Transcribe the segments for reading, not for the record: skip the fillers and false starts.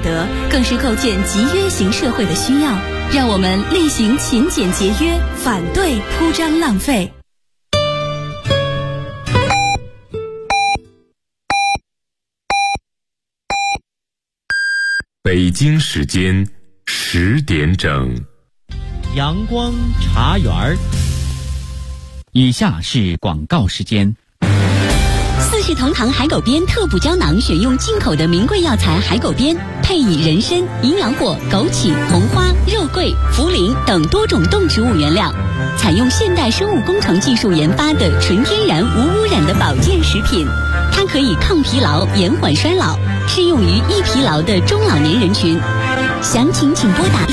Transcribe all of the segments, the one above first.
得，更是构建集约型社会的需要。让我们力行勤俭节约，反对铺张浪费。 北京时间10点整， 阳光茶园儿。以下是广告时间。 四世同堂海狗鞭特补胶囊选用进口的名贵药材海狗鞭，配以人参、营养果、枸杞、红花、肉桂、茯苓等多种动植物原料，采用现代生物工程技术研发的纯天然无污染的保健食品。它可以抗疲劳、延缓衰老，适用于易疲劳的中老年人群。详情请拨打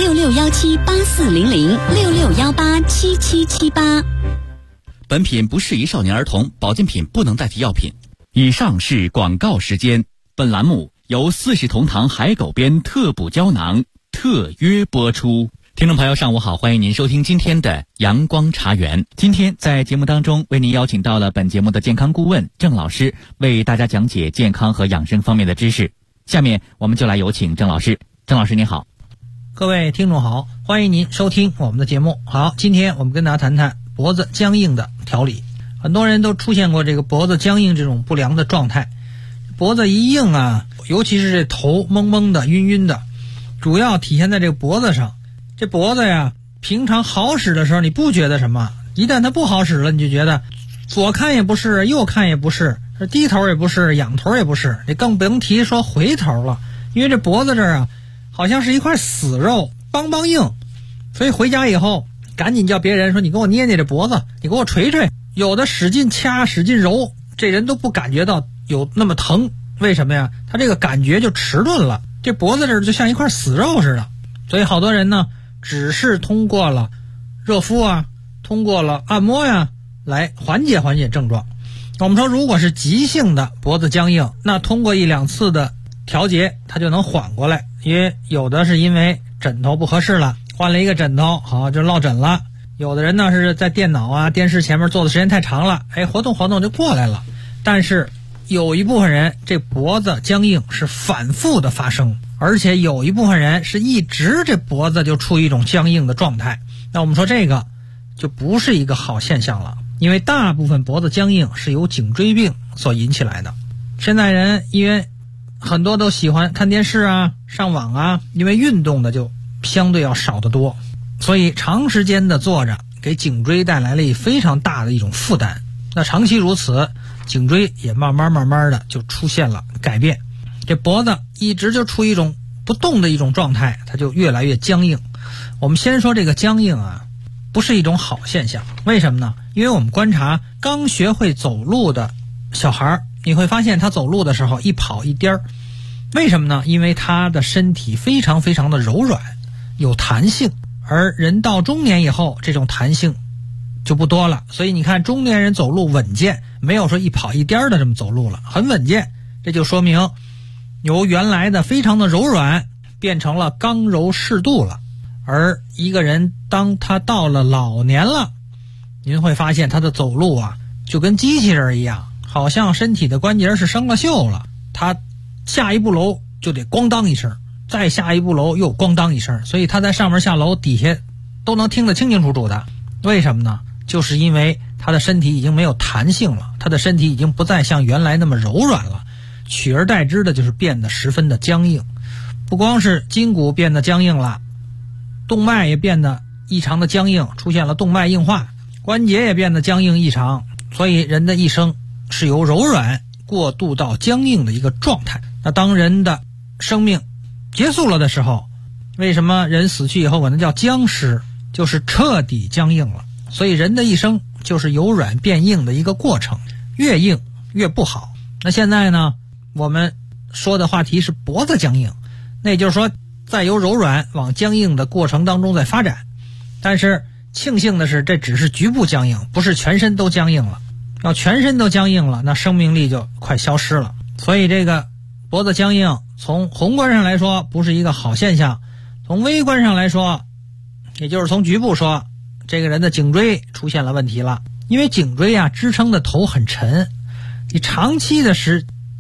6617840066187778。 本品不适宜少年儿童，保健品不能代替药品。以上是广告时间。本栏目由四世同堂海狗鞭特补胶囊特约播出。听众朋友上午好，欢迎您收听今天的阳光茶园。今天在节目当中为您邀请到了本节目的健康顾问郑老师，为大家讲解健康和养生方面的知识。下面我们就来有请郑老师。郑老师您好。 各位听众好，欢迎您收听我们的节目。好，今天我们跟大家谈谈脖子僵硬的调理。很多人都出现过这个脖子僵硬这种不良的状态，脖子一硬啊，尤其是这头蒙蒙的、晕晕的，主要体现在这个脖子上。这脖子呀，平常好使的时候你不觉得什么，一旦它不好使了，你就觉得左看也不是，右看也不是，低头也不是，仰头也不是，你更不用提说回头了。因为这脖子这儿啊，好像是一块死肉，梆梆硬，所以回家以后赶紧叫别人说，你给我捏捏这脖子，你给我捶捶。有的使劲掐使劲揉，这人都不感觉到有那么疼。为什么呀？他这个感觉就迟钝了，这脖子这儿就像一块死肉似的。所以好多人呢，只是通过了热敷啊，通过了按摩呀，来缓解症状。我们说如果是急性的脖子僵硬，那通过1、2次的调节它就能缓过来。因为有的是因为枕头不合适了，换了一个枕头，好就落枕了。有的人呢是在电脑啊、电视前面坐的时间太长了，活动就过来了。但是有一部分人这脖子僵硬是反复的发生，而且有一部分人是一直这脖子就处于一种僵硬的状态。那我们说这个就不是一个好现象了，因为大部分脖子僵硬是由颈椎病所引起来的。现在人因为很多都喜欢看电视啊、上网啊，因为运动的就相对要少得多，所以长时间的坐着给颈椎带来了非常大的一种负担。那长期如此，颈椎也慢慢的就出现了改变。这脖子一直就处于一种不动的一种状态，它就越来越僵硬。我们先说这个僵硬啊，不是一种好现象。为什么呢？因为我们观察刚学会走路的小孩，你会发现他走路的时候一跑一颠儿。为什么呢？因为他的身体非常的柔软，有弹性。而人到中年以后，这种弹性就不多了。所以你看中年人走路稳健，没有说一跑一颠的这么走路了，很稳健。这就说明由原来的非常的柔软变成了刚柔适度了。而一个人当他到了老年了，您会发现他的走路啊就跟机器人一样，好像身体的关节是生了锈了。他下一步楼就得咣当一声，再下一步楼又咣当一声，所以他在上面下楼底下都能听得清清楚楚的。为什么呢？就是因为他的身体已经没有弹性了，他的身体已经不再像原来那么柔软了，取而代之的就是变得十分的僵硬。不光是筋骨变得僵硬了，动脉也变得异常的僵硬，出现了动脉硬化，关节也变得僵硬异常。所以人的一生是由柔软过渡到僵硬的一个状态。那当人的生命结束了的时候，为什么人死去以后管它叫僵尸？就是彻底僵硬了。所以人的一生就是由软变硬的一个过程，越硬越不好。那现在呢，我们说的话题是脖子僵硬，那也就是说在由柔软往僵硬的过程当中在发展。但是庆幸的是，这只是局部僵硬，不是全身都僵硬了。要全身都僵硬了，那生命力就快消失了。所以这个脖子僵硬从宏观上来说不是一个好现象，从微观上来说，也就是从局部说，这个人的颈椎出现了问题了。因为颈椎啊支撑的头很沉，你长期的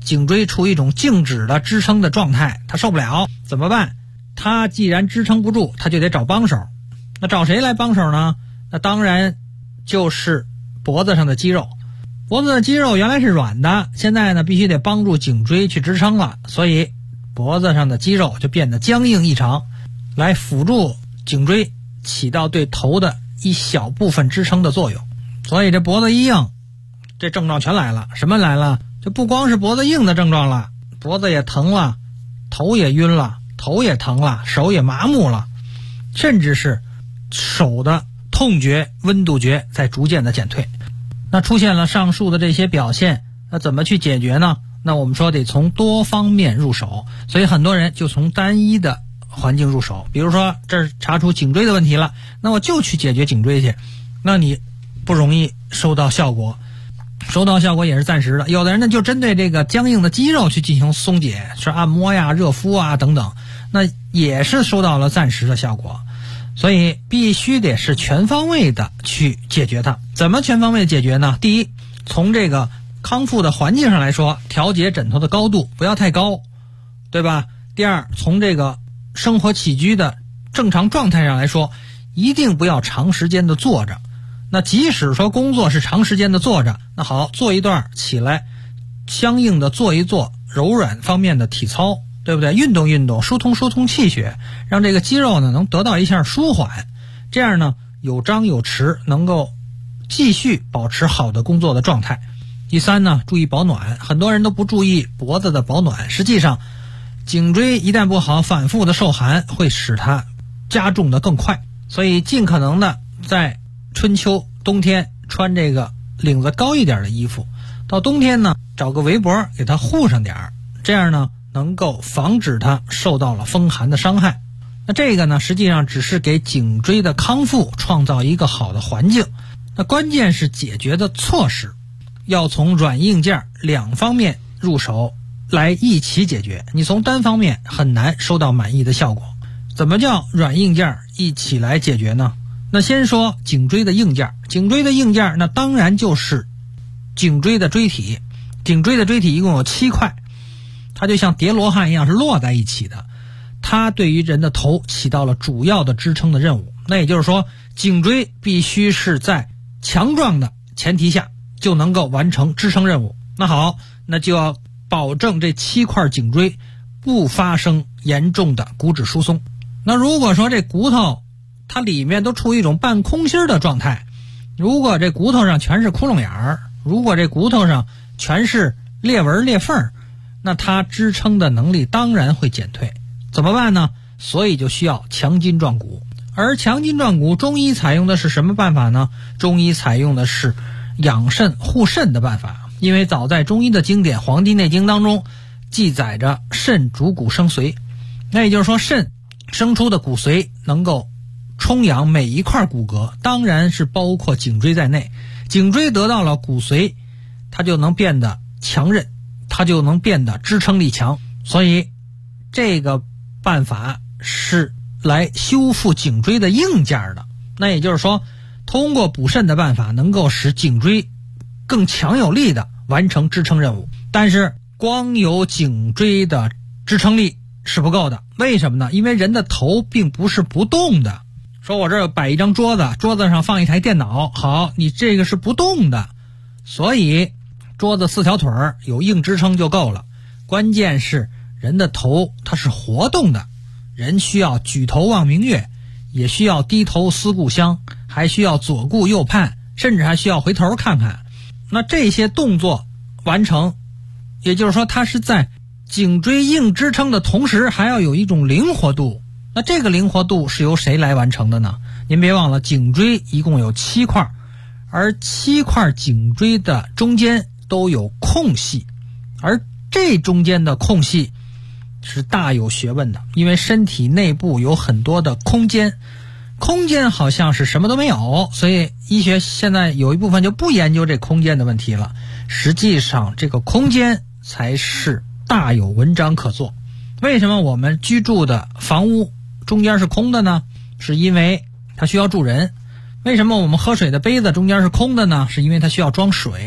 颈椎处于一种静止的支撑的状态，他受不了，怎么办？他既然支撑不住，他就得找帮手。那找谁来帮手呢？那当然就是脖子上的肌肉。脖子的肌肉原来是软的，现在呢必须得帮助颈椎去支撑了，所以脖子上的肌肉就变得僵硬异常，来辅助颈椎起到对头的一小部分支撑的作用。所以这脖子一硬，这症状全来了。什么来了？就不光是脖子硬的症状了，脖子也疼了，头也晕了，头也疼了，手也麻木了，甚至是手的痛觉、温度觉在逐渐的减退。那出现了上述的这些表现，那怎么去解决呢？那我们说得从多方面入手，所以很多人就从单一的环境入手。比如说这儿查出颈椎的问题了，那我就去解决颈椎去，那你不容易收到效果，收到效果也是暂时的。有的人呢就针对这个僵硬的肌肉去进行松解，是按摩呀、热敷啊等等，那也是收到了暂时的效果。所以必须得是全方位的去解决它。怎么全方位解决呢？第一，从这个康复的环境上来说，调节枕头的高度不要太高，对吧？第二，从这个生活起居的正常状态上来说，一定不要长时间的坐着。那即使说工作是长时间的坐着，那好，坐一段起来，相应的做一做柔软方面的体操，对不对？运动运动，疏通气血，让这个肌肉呢能得到一下舒缓，这样呢有张有弛，能够继续保持好的工作的状态。第三呢，注意保暖，很多人都不注意脖子的保暖，实际上颈椎一旦不好，反复的受寒会使它加重的更快，所以尽可能的在春秋冬天穿这个领子高一点的衣服，到冬天呢找个围脖给它护上点，这样呢能够防止它受到了风寒的伤害。那这个呢实际上只是给颈椎的康复创造一个好的环境，那关键是解决的措施要从软硬件两方面入手来一起解决，你从单方面很难收到满意的效果。怎么叫软硬件一起来解决呢？那先说颈椎的硬件，颈椎的硬件那当然就是颈椎的椎体。颈椎的椎体一共有7块，它就像叠罗汉一样是摞在一起的，它对于人的头起到了主要的支撑的任务。那也就是说，颈椎必须是在强壮的前提下就能够完成支撑任务。那好，那就要保证这7块颈椎不发生严重的骨质疏松。那如果说这骨头它里面都处于一种半空心的状态，如果这骨头上全是窟窿眼儿，如果这骨头上全是裂纹裂缝，那它支撑的能力当然会减退。怎么办呢？所以就需要强筋壮骨。而强筋壮骨，中医采用的是什么办法呢？中医采用的是养肾护肾的办法。因为早在中医的经典《黄帝内经》当中记载着肾主骨生髓，那也就是说肾生出的骨髓能够充养每一块骨骼，当然是包括颈椎在内。颈椎得到了骨髓，它就能变得强韧，它就能变得支撑力强。所以这个办法是来修复颈椎的硬件的。那也就是说，通过补肾的办法能够使颈椎更强有力的完成支撑任务。但是光有颈椎的支撑力是不够的。为什么呢？因为人的头并不是不动的。说我这儿摆一张桌子，桌子上放一台电脑，好，你这个是不动的，所以桌子4条腿有硬支撑就够了。关键是人的头它是活动的，人需要举头望明月，也需要低头思故乡，还需要左顾右盼，甚至还需要回头看看。那这些动作完成，也就是说它是在颈椎硬支撑的同时还要有一种灵活度。那这个灵活度是由谁来完成的呢？您别忘了，颈椎一共有7块，而7块颈椎的中间都有空隙，而这中间的空隙是大有学问的。因为身体内部有很多的空间，空间好像是什么都没有，所以医学现在有一部分就不研究这空间的问题了。实际上这个空间才是大有文章可做。为什么我们居住的房屋中间是空的呢？是因为它需要住人。为什么我们喝水的杯子中间是空的呢？是因为它需要装水。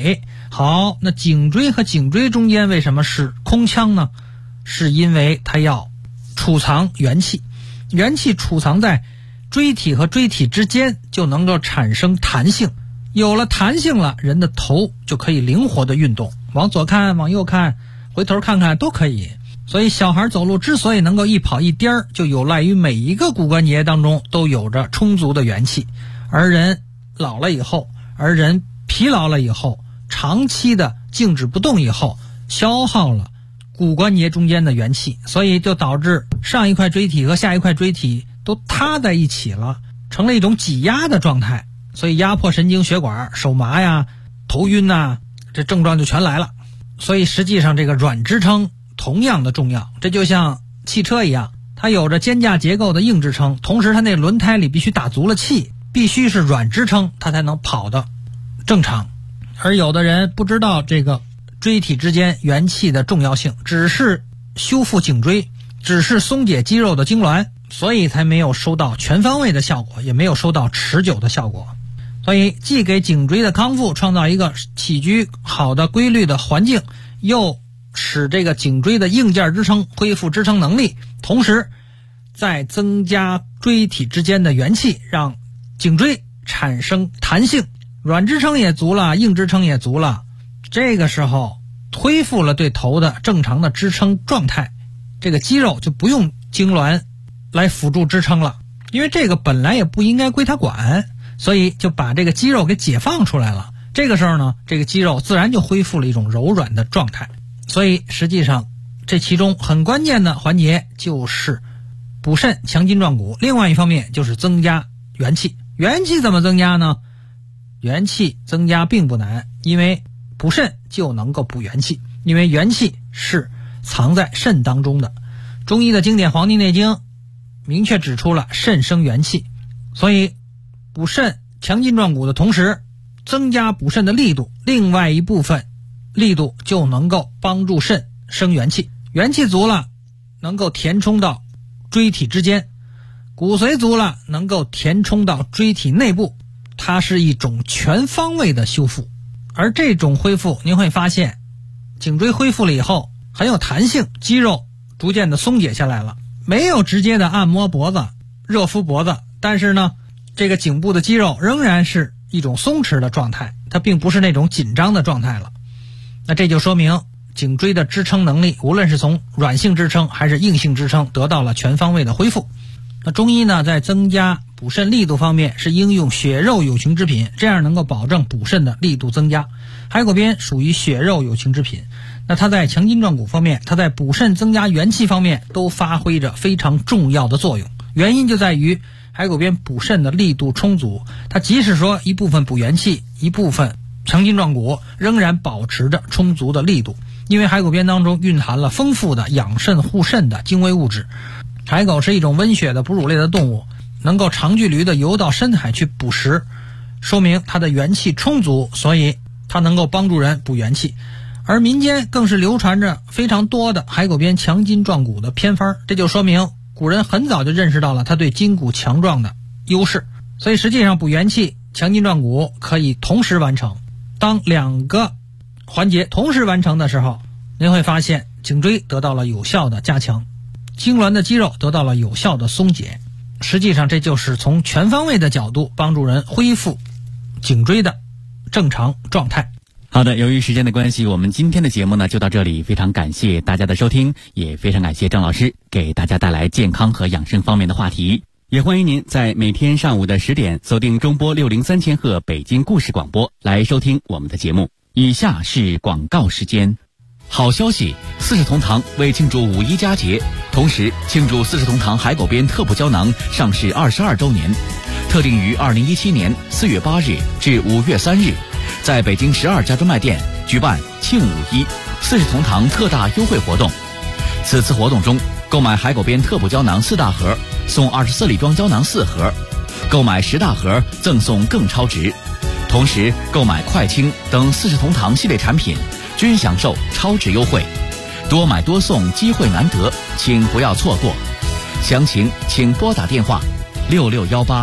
好，那颈椎和颈椎中间为什么是空腔呢？是因为它要储藏元气，元气储藏在椎体和椎体之间，就能够产生弹性。有了弹性了，人的头就可以灵活的运动，往左看，往右看，回头看看都可以。所以小孩走路之所以能够一跑一颠儿，就有赖于每一个骨关节当中都有着充足的元气。而人老了以后，而人疲劳了以后，长期的静止不动以后，消耗了骨关节中间的元气，所以就导致上一块椎体和下一块椎体都塌在一起了，成了一种挤压的状态，所以压迫神经血管，手麻呀，头晕呐，这症状就全来了。所以实际上这个软支撑同样的重要，这就像汽车一样，它有着肩架结构的硬支撑，同时它那轮胎里必须打足了气，必须是软支撑，它才能跑得正常。而有的人不知道这个椎体之间元气的重要性，只是修复颈椎，只是松解肌肉的痉挛，所以才没有收到全方位的效果，也没有收到持久的效果。所以既给颈椎的康复创造一个起居好的规律的环境，又使这个颈椎的硬件支撑恢复支撑能力，同时再增加椎体之间的元气，让颈椎产生弹性，软支撑也足了，硬支撑也足了，这个时候恢复了对头的正常的支撑状态，这个肌肉就不用痉挛来辅助支撑了，因为这个本来也不应该归它管，所以就把这个肌肉给解放出来了。这个时候呢，这个肌肉自然就恢复了一种柔软的状态。所以实际上这其中很关键的环节就是补肾强筋壮骨，另外一方面就是增加元气。元气怎么增加呢？元气增加并不难，因为补肾就能够补元气，因为元气是藏在肾当中的。中医的经典《黄帝内经》明确指出了肾生元气，所以补肾强筋壮骨的同时增加补肾的力度，另外一部分力度就能够帮助肾生元气，元气足了能够填充到椎体之间，骨髓足了能够填充到椎体内部，它是一种全方位的修复。而这种恢复您会发现，颈椎恢复了以后很有弹性，肌肉逐渐的松解下来了，没有直接的按摩脖子热敷脖子，但是呢这个颈部的肌肉仍然是一种松弛的状态，它并不是那种紧张的状态了。那这就说明颈椎的支撑能力，无论是从软性支撑还是硬性支撑，得到了全方位的恢复。那中医呢，在增加补肾力度方面是应用血肉有情之品，这样能够保证补肾的力度增加。海狗鞭属于血肉有情之品，那它在强筋壮骨方面，它在补肾增加元气方面都发挥着非常重要的作用。原因就在于海狗鞭补肾的力度充足，它即使说一部分补元气，一部分强筋壮骨，仍然保持着充足的力度。因为海狗鞭当中蕴含了丰富的养肾护肾的精微物质。海狗是一种温血的哺乳类的动物，能够长距离的游到深海去捕食，说明它的元气充足，所以它能够帮助人补元气。而民间更是流传着非常多的海狗鞭强筋壮骨的偏方，这就说明古人很早就认识到了它对筋骨强壮的优势。所以实际上补元气强筋壮骨可以同时完成，当两个环节同时完成的时候，您会发现颈椎得到了有效的加强，痉挛的肌肉得到了有效的松解。实际上这就是从全方位的角度帮助人恢复颈椎的正常状态。 好的，由于时间的关系，我们今天的节目呢就到这里，非常感谢大家的收听，也非常感谢郑老师给大家带来健康和养生方面的话题。也欢迎您在每天上午的10点锁定中波603千赫北京故事广播来收听我们的节目。以下是广告时间。好消息，四世同堂为庆祝五一佳节，同时庆祝四世同堂海狗鞭特补胶囊上市22周年，特定于2017年4月8日至5月3日，在北京12家专卖店举办庆五一四世同堂特大优惠活动。此次活动中，购买海狗鞭特补胶囊4大盒送24粒装胶囊4盒，购买10大盒赠送更超值。同时购买快清等四世同堂系列产品均享受超值优惠，多买多送，机会难得，请不要错过。详情请拨打电话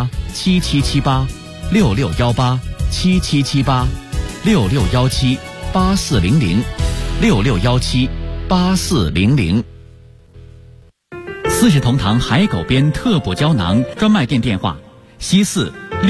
66187778 66187778 6617 ，66178400，66178400。四世同堂海狗鞭特补胶囊专卖店电话：西4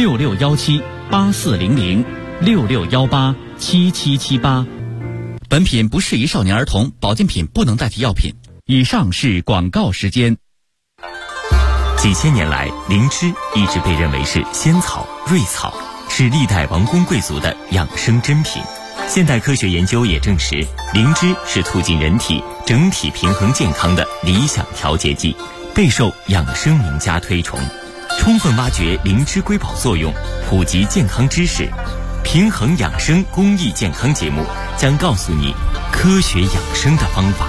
66178400，66187778。本品不适宜少年儿童，保健品不能代替药品。以上是广告时间。 几千年来，灵芝一直被认为是仙草、瑞草，是历代王公贵族的养生珍品。现代科学研究也证实，灵芝是促进人体整体平衡健康的理想调节剂，备受养生名家推崇。充分挖掘灵芝瑰宝作用，普及健康知识，平衡养生公益健康节目将告诉你科学养生的方法。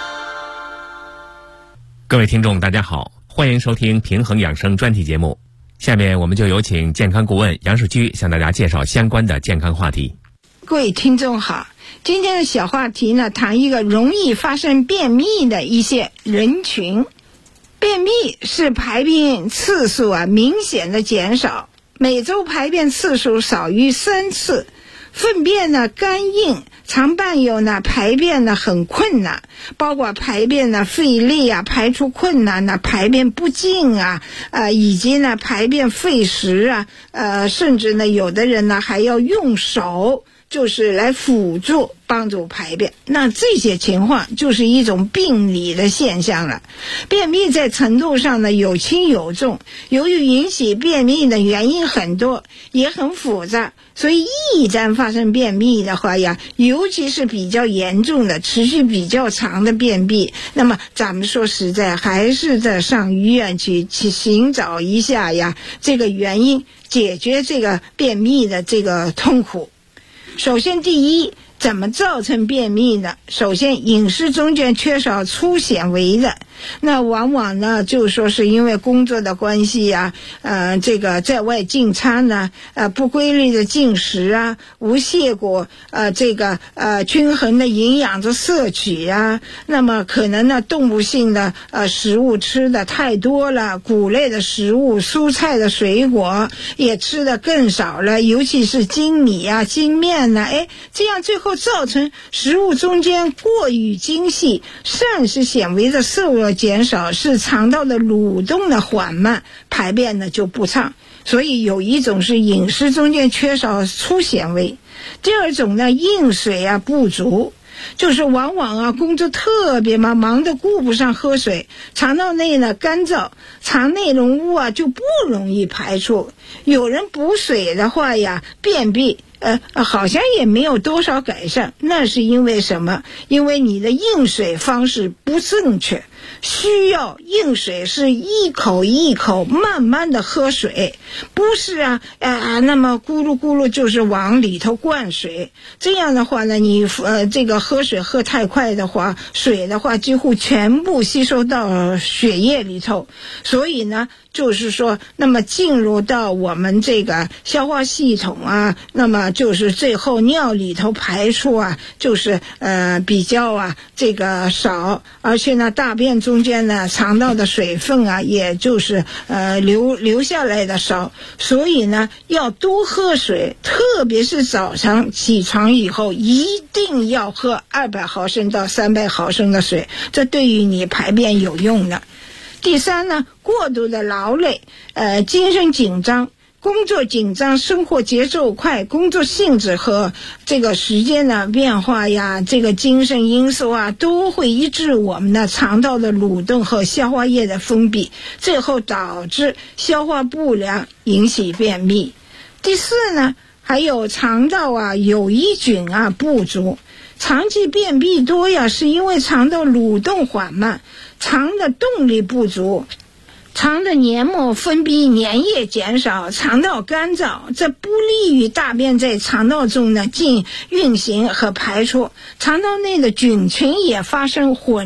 各位听众大家好，欢迎收听平衡养生专题节目。下面我们就有请健康顾问杨树居向大家介绍相关的健康话题。 各位听众好，今天的小话题呢，谈一个容易发生便秘的一些人群。便秘是排便次数明显的减少，每周排便次数少于3次，粪便呢干硬，常伴有呢排便呢很困难，包括排便呢费力排出困难排便不尽以及呢排便费时甚至呢有的人呢还要用手就是来辅助帮助排便，那这些情况就是一种病理的现象了。便秘在程度上呢有轻有重，由于引起便秘的原因很多，也很复杂，所以一旦发生便秘的话尤其是比较严重的持续比较长的便秘，那么咱们说实在还是得上医院去寻找一下这个原因，解决这个便秘的这个痛苦。首先第一，怎么造成便秘呢？首先饮食中间缺少粗纤维的，那往往呢就说是因为工作的关系这个在外进餐呢不规律的进食无懈果这个均衡的营养的摄取那么可能呢动物性的食物吃的太多了，谷类的食物、蔬菜的水果也吃的更少了，尤其是精米精面这样最后造成食物中间过于精细，膳食纤维的摄入减少，使肠道的蠕动的缓慢，排便呢就不畅。所以有一种是饮食中间缺少粗纤维，第二种呢饮水不足，就是往往工作特别忙得顾不上喝水，肠道内呢干燥，肠内容物就不容易排出。有人补水的话便秘好像也没有多少改善，那是因为什么？因为你的饮水方式不正确，需要饮水是一口一口慢慢的喝水，不是那么咕噜咕噜就是往里头灌水。这样的话呢，你这个喝水喝太快的话，水的话几乎全部吸收到血液里头，所以呢就是说那么进入到我们这个消化系统那么就是最后尿里头排出就是比较这个少，而且呢大便中间呢肠道的水分也就是流下来的少，所以呢要多喝水，特别是早上起床以后一定要喝200毫升到300毫升的水，这对于你排便有用的。第三呢，过度的劳累精神紧张，工作紧张，生活节奏快，工作性质和这个时间的变化这个精神因素都会抑制我们的肠道的蠕动和消化液的分泌，最后导致消化不良，引起便秘。第四呢，还有肠道有益菌不足，长期便秘多是因为肠道蠕动缓慢，肠的动力不足，肠的黏膜分泌粘液减少，肠道干燥，这不利于大便在肠道中呢运行和排出，肠道内的菌群也发生混乱，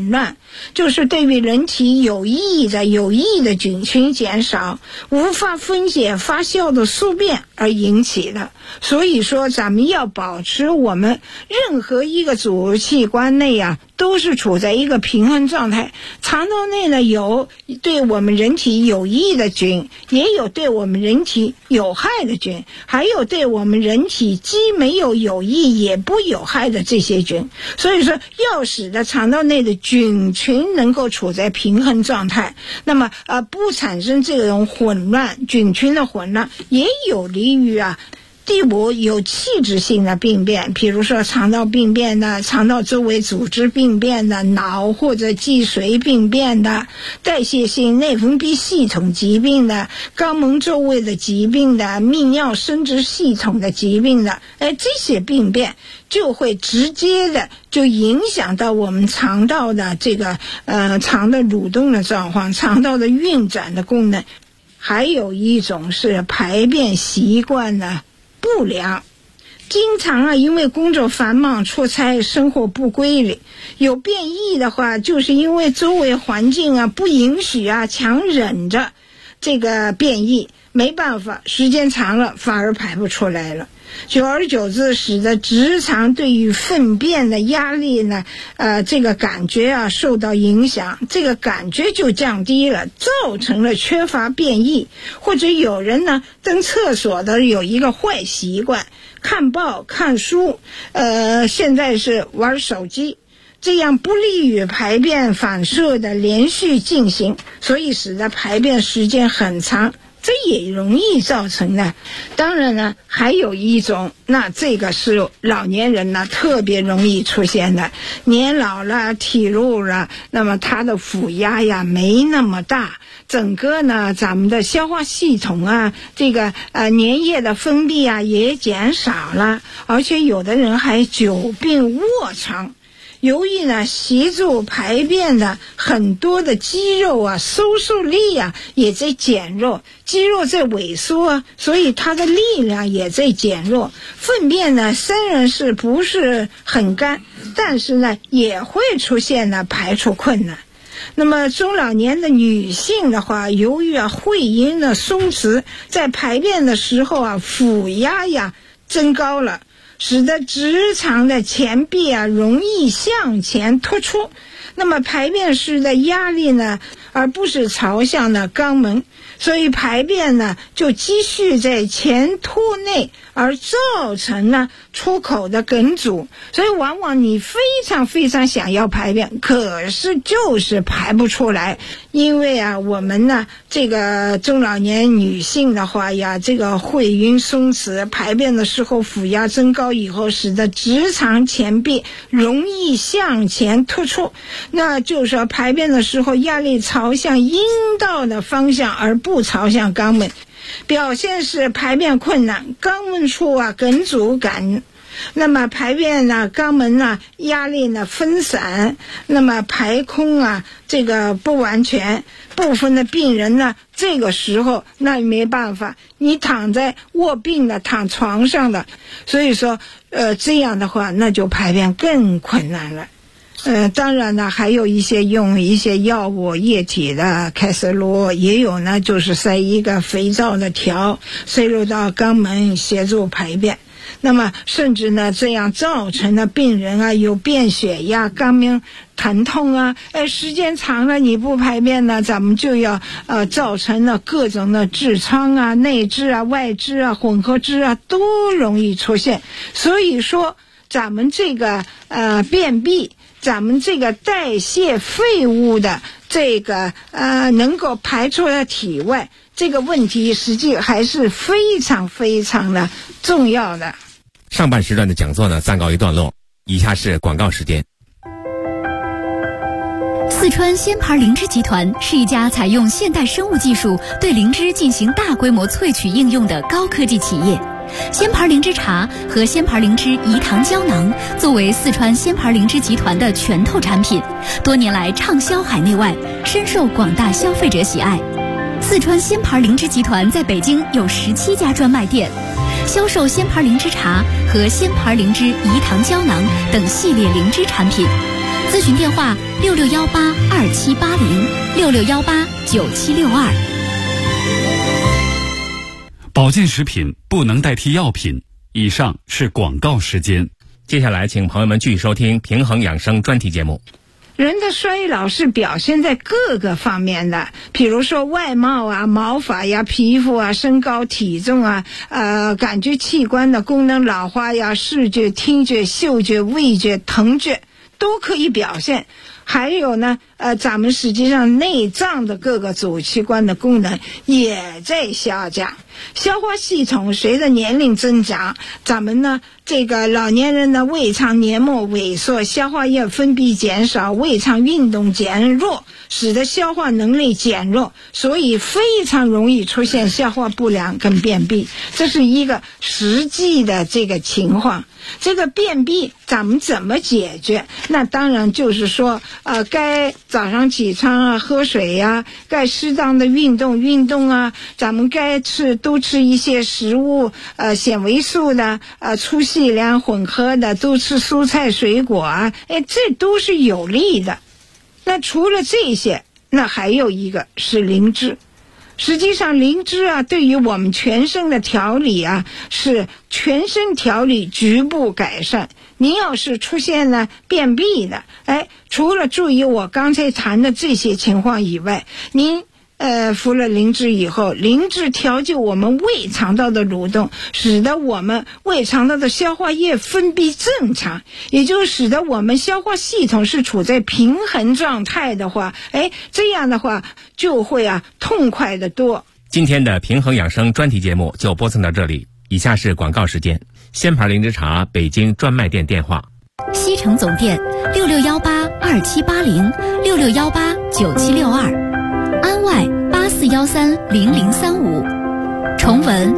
就是对于人体有益的菌群减少，无法分解发酵的宿便而引起的。所以说咱们要保持我们任何一个组织器官内啊都是处在一个平衡状态。肠道内呢有对我们人体有益的菌，也有对我们人体有害的菌，还有对我们人体既没有有益也不有害的这些菌。所以说要使得肠道内的菌群能够处在平衡状态，那么不产生这种混乱，菌群的混乱，也有利于第五，有器质性的病变，比如说肠道病变的、肠道周围组织病变的、脑或者脊髓病变的、代谢性内分泌系统疾病的、肛门周围的疾病的、泌尿生殖系统的疾病的，这些病变就会直接的就影响到我们肠道的这个肠的蠕动的状况、肠道的运转的功能。还有一种是排便习惯的不良，经常因为工作繁忙、出差、生活不规律，有便意的话，就是因为周围环境不允许强忍着这个便意，没办法，时间长了反而排不出来了。久而久之，使得直肠对于粪便的压力呢，这个感觉受到影响，这个感觉就降低了，造成了缺乏便意。或者有人呢，登厕所的有一个坏习惯，看报、看书，现在是玩手机，这样不利于排便反射的连续进行，所以使得排便时间很长。这也容易造成的。当然呢，还有一种，那这个是老年人呢特别容易出现的，年老了、体弱了，那么他的腹压没那么大，整个呢咱们的消化系统这个粘液的分泌也减少了，而且有的人还久病卧床。由于呢协助排便的很多的肌肉收缩力也在减弱，肌肉在萎缩所以它的力量也在减弱。粪便呢虽然是不是很干，但是呢也会出现排出困难。那么中老年的女性的话，由于会阴的松弛，在排便的时候腹压增高了，使得直肠的前壁容易向前突出，那么排便时的压力呢，而不是朝向的肛门，所以排便呢就积蓄在前凸内，而造成呢出口的梗阻。所以往往你非常非常想要排便，可是就是排不出来。因为我们呢这个中老年女性的话这个会阴松弛，排便的时候腹压增高以后，使得直肠前壁容易向前突出，那就是说排便的时候压力朝向阴道的方向，而不朝向肛门。表现是排便困难，肛门处梗阻感，那么排便呢肛门呢压力呢分散，那么排空这个不完全，部分的病人呢这个时候那没办法，你躺在卧病的躺床上的，所以说这样的话那就排便更困难了。当然呢还有一些用一些药物液体的开塞露，也有呢就是塞一个肥皂的条塞入到肛门协助排便。那么甚至呢这样造成了病人有便血呀、肛门疼痛时间长了你不排便呢，咱们就要造成了各种的痔疮内痔外痔混合痔都容易出现。所以说咱们这个便秘，咱们这个代谢废物的这个能够排出了体外，这个问题实际还是非常非常的重要的。 上半时段的讲座呢暂告一段落，以下是广告时间。 四川鲜牌灵芝集团是一家采用现代生物技术对灵芝进行大规模萃取应用的高科技企业。鲜牌灵芝茶和鲜牌灵芝饴糖胶囊作为四川鲜牌灵芝集团的拳头产品，多年来畅销海内外，深受广大消费者喜爱。四川鲜牌灵芝集团在北京有17家专卖店，销售鲜牌灵芝茶和鲜牌灵芝饴糖胶囊等系列灵芝产品。 咨询电话66182780，66189762。 保健食品不能代替药品。以上是广告时间。 接下来请朋友们继续收听平衡养生专题节目。 人的衰老是表现在各个方面的，比如说外貌啊、毛发呀、皮肤啊、身高体重啊、感觉器官的功能老化呀、视觉、听觉、嗅觉、味觉、疼觉都可以表现。还有呢，咱们实际上内脏的各个主器官的功能也在下降。消化系统随着年龄增长，咱们呢这个老年人的胃肠黏膜萎缩，消化液分泌减少，胃肠运动减弱，使得消化能力减弱，所以非常容易出现消化不良跟便秘，这是一个实际的这个情况。这个便秘咱们怎么解决？那当然就是说该早上起床啊喝水呀，该适当的运动啊，咱们该多吃一些食物，纤维素的，粗细粮混合的，多吃蔬菜水果啊，这都是有利的。那除了这些，那还有一个是灵芝。实际上灵芝啊，对于我们全身的调理啊，是全身调理局部改善。您要是出现了便秘的，除了注意我刚才谈的这些情况以外，您服了灵芝以后，灵芝调节我们胃肠道的蠕动，使得我们胃肠道的消化液分泌正常，也就使得我们消化系统是处在平衡状态的话，这样的话就会痛快得多。 今天的平衡养生专题节目就播送到这里，以下是广告时间。仙牌灵芝茶北京专卖店电话： 西城总店66182780，66189762。安外84130035，重文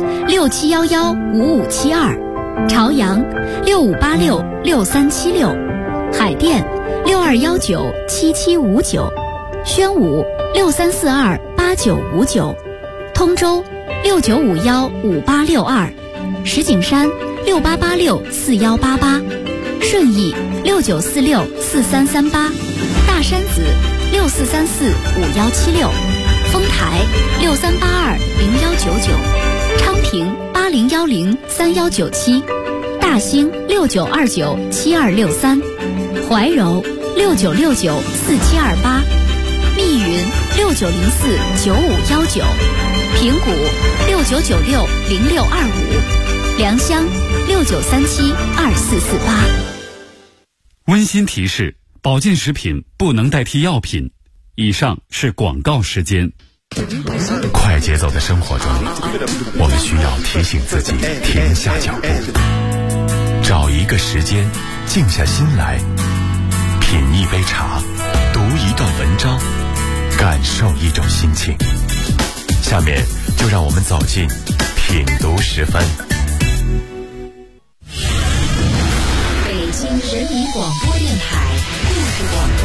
67115572，朝阳65866376，海淀62197759，宣武63428959，通州69515862，石景山68864188，顺义69464338，大山子64345176，丰台63820199，昌平80103197，大兴69297263，怀柔69694728，密云69049519，平谷69960625，良乡69372448。 温馨提示：保健食品不能代替药品。以上是广告时间。 快节奏的生活中，我们需要提醒自己停下脚步，找一个时间静下心来，品一杯茶，读一段文章，感受一种心情。下面就让我们走进品读10分。 北京人民广播电台故事广播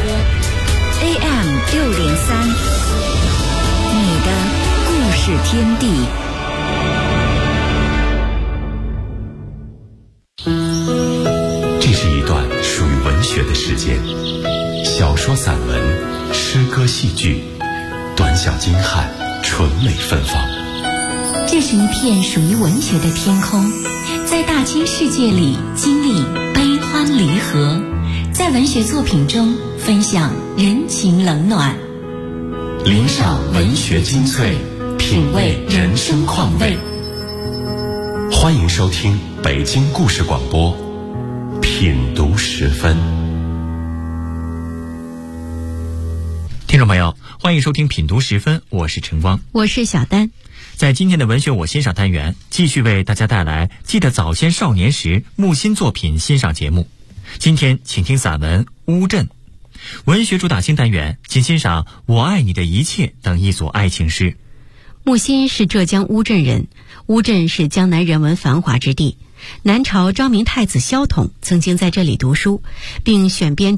AM603，你的故事天地。 这是一段属于文学的时间，小说、散文、诗歌、戏剧，短小精悍，纯美芬芳。 这是一片属于文学的天空，在大千世界里经历悲欢离合，在文学作品中分享人情冷暖， 领赏文学精粹，品味人生况味。欢迎收听北京故事广播品读10分。 听众朋友，欢迎收听品读10分，我是陈光， 我是小丹。 在今天的文学我欣赏单元，继续为大家带来记得早先少年时木心作品欣赏节目。今天请听散文《乌镇》。文学主打新单元，请欣赏《我爱你的一切》等一组爱情诗。 木心是浙江乌镇人，乌镇是江南人文繁华之地。南朝昭明太子萧统曾经在这里读书，并选编